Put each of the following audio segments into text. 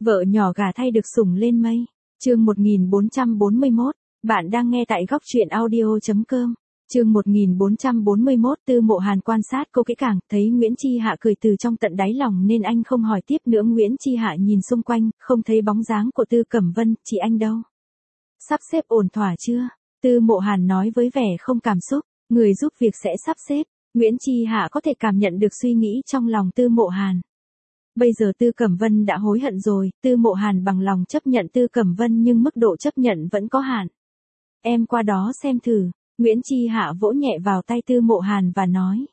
Vợ nhỏ gả thay được sủng lên mây. Chương 1441, bạn đang nghe tại góc truyện audio.com. Chương 1441, Tư Mộ Hàn quan sát cô kỹ càng, thấy Nguyễn Chi Hạ cười từ trong tận đáy lòng nên anh không hỏi tiếp nữa. Nguyễn Chi Hạ nhìn xung quanh, không thấy bóng dáng của Tư Cẩm Vân, chị anh đâu? Sắp xếp ổn thỏa chưa? Tư Mộ Hàn nói với vẻ không cảm xúc, người giúp việc sẽ sắp xếp. Nguyễn Chi Hạ có thể cảm nhận được suy nghĩ trong lòng Tư Mộ Hàn. Bây giờ Tư Cẩm Vân đã hối hận rồi, Tư Mộ Hàn bằng lòng chấp nhận Tư Cẩm Vân nhưng mức độ chấp nhận vẫn có hạn. Em qua đó xem thử. Nguyễn Chi Hạ vỗ nhẹ vào tay Tư Mộ Hàn và nói.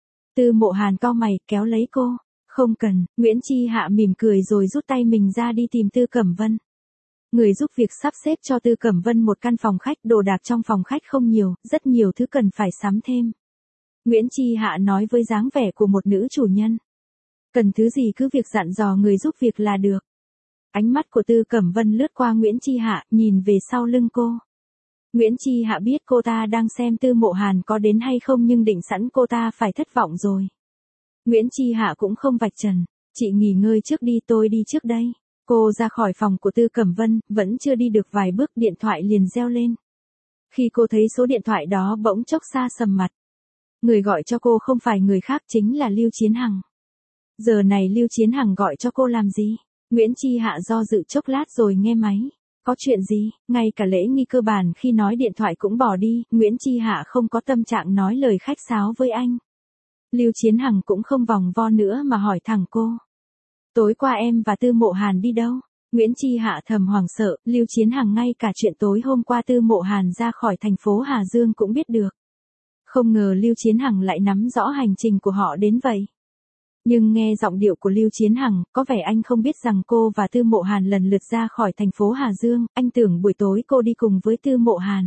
Tư Mộ Hàn cau mày, kéo lấy cô. Không cần. Nguyễn Chi Hạ mỉm cười rồi rút tay mình ra đi tìm Tư Cẩm Vân. Người giúp việc sắp xếp cho Tư Cẩm Vân một căn phòng khách, đồ đạc trong phòng khách không nhiều, rất nhiều thứ cần phải sắm thêm. Nguyễn Chi Hạ nói với dáng vẻ của một nữ chủ nhân. Cần thứ gì cứ việc dặn dò người giúp việc là được. Ánh mắt của Tư Cẩm Vân lướt qua Nguyễn Chi Hạ, nhìn về sau lưng cô. Nguyễn Chi Hạ biết cô ta đang xem Tư Mộ Hàn có đến hay không nhưng định sẵn cô ta phải thất vọng rồi. Nguyễn Chi Hạ cũng không vạch trần. Chị nghỉ ngơi trước đi, tôi đi trước đây. Cô ra khỏi phòng của Tư Cẩm Vân, vẫn chưa đi được vài bước điện thoại liền reo lên. Khi cô thấy số điện thoại đó bỗng chốc xa sầm mặt. Người gọi cho cô không phải người khác chính là Lưu Chiến Hằng. Giờ này Lưu Chiến Hằng gọi cho cô làm gì? Nguyễn Chi Hạ do dự chốc lát rồi nghe máy. Có chuyện gì? Ngay cả lễ nghi cơ bản khi nói điện thoại cũng bỏ đi, Nguyễn Chi Hạ không có tâm trạng nói lời khách sáo với anh. Lưu Chiến Hằng cũng không vòng vo nữa mà hỏi thẳng cô. Tối qua em và Tư Mộ Hàn đi đâu? Nguyễn Chi Hạ thầm hoảng sợ, Lưu Chiến Hằng ngay cả chuyện tối hôm qua Tư Mộ Hàn ra khỏi thành phố Hà Dương cũng biết được. Không ngờ Lưu Chiến Hằng lại nắm rõ hành trình của họ đến vậy. Nhưng nghe giọng điệu của Lưu Chiến Hằng, có vẻ anh không biết rằng cô và Tư Mộ Hàn lần lượt ra khỏi thành phố Hà Dương, anh tưởng buổi tối cô đi cùng với Tư Mộ Hàn.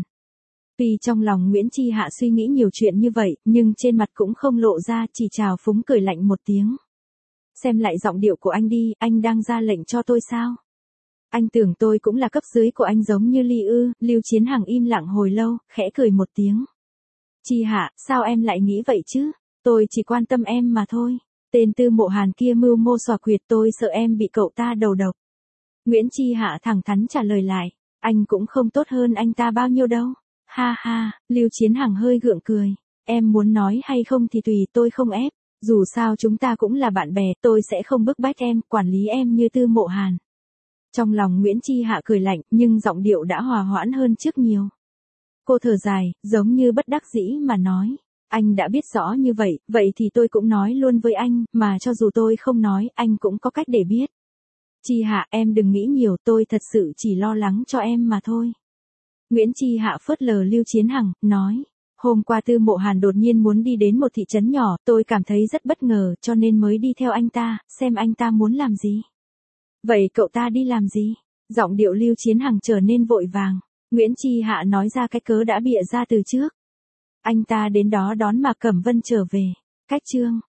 Vì trong lòng Nguyễn Chi Hạ suy nghĩ nhiều chuyện như vậy, nhưng trên mặt cũng không lộ ra, chỉ chào phúng cười lạnh một tiếng. Xem lại giọng điệu của anh đi, anh đang ra lệnh cho tôi sao? Anh tưởng tôi cũng là cấp dưới của anh giống như Ly ư? Lưu Chiến Hằng im lặng hồi lâu, khẽ cười một tiếng. Chi Hạ, sao em lại nghĩ vậy chứ? Tôi chỉ quan tâm em mà thôi. Tên Tư Mộ Hàn kia mưu mô xòa quyệt, tôi sợ em bị cậu ta đầu độc. Nguyễn Chi Hạ thẳng thắn trả lời lại. Anh cũng không tốt hơn anh ta bao nhiêu đâu. Ha ha, Lưu Chiến Hằng hơi gượng cười. Em muốn nói hay không thì tùy, tôi không ép. Dù sao chúng ta cũng là bạn bè, tôi sẽ không bức bách em, quản lý em như Tư Mộ Hàn. Trong lòng Nguyễn Chi Hạ cười lạnh, nhưng giọng điệu đã hòa hoãn hơn trước nhiều. Cô thở dài, giống như bất đắc dĩ mà nói. Anh đã biết rõ như vậy, vậy thì tôi cũng nói luôn với anh, mà cho dù tôi không nói, anh cũng có cách để biết. Chi Hạ, em đừng nghĩ nhiều, tôi thật sự chỉ lo lắng cho em mà thôi. Nguyễn Chi Hạ phớt lờ Lưu Chiến Hằng, nói. Hôm qua Tư Mộ Hàn đột nhiên muốn đi đến một thị trấn nhỏ, tôi cảm thấy rất bất ngờ cho nên mới đi theo anh ta, xem anh ta muốn làm gì. Vậy cậu ta đi làm gì? Giọng điệu Lưu Chiến Hằng trở nên vội vàng. Nguyễn Chi Hạ nói ra cái cớ đã bịa ra từ trước. Anh ta đến đó đón Mạc Cẩm Vân trở về. Cách chương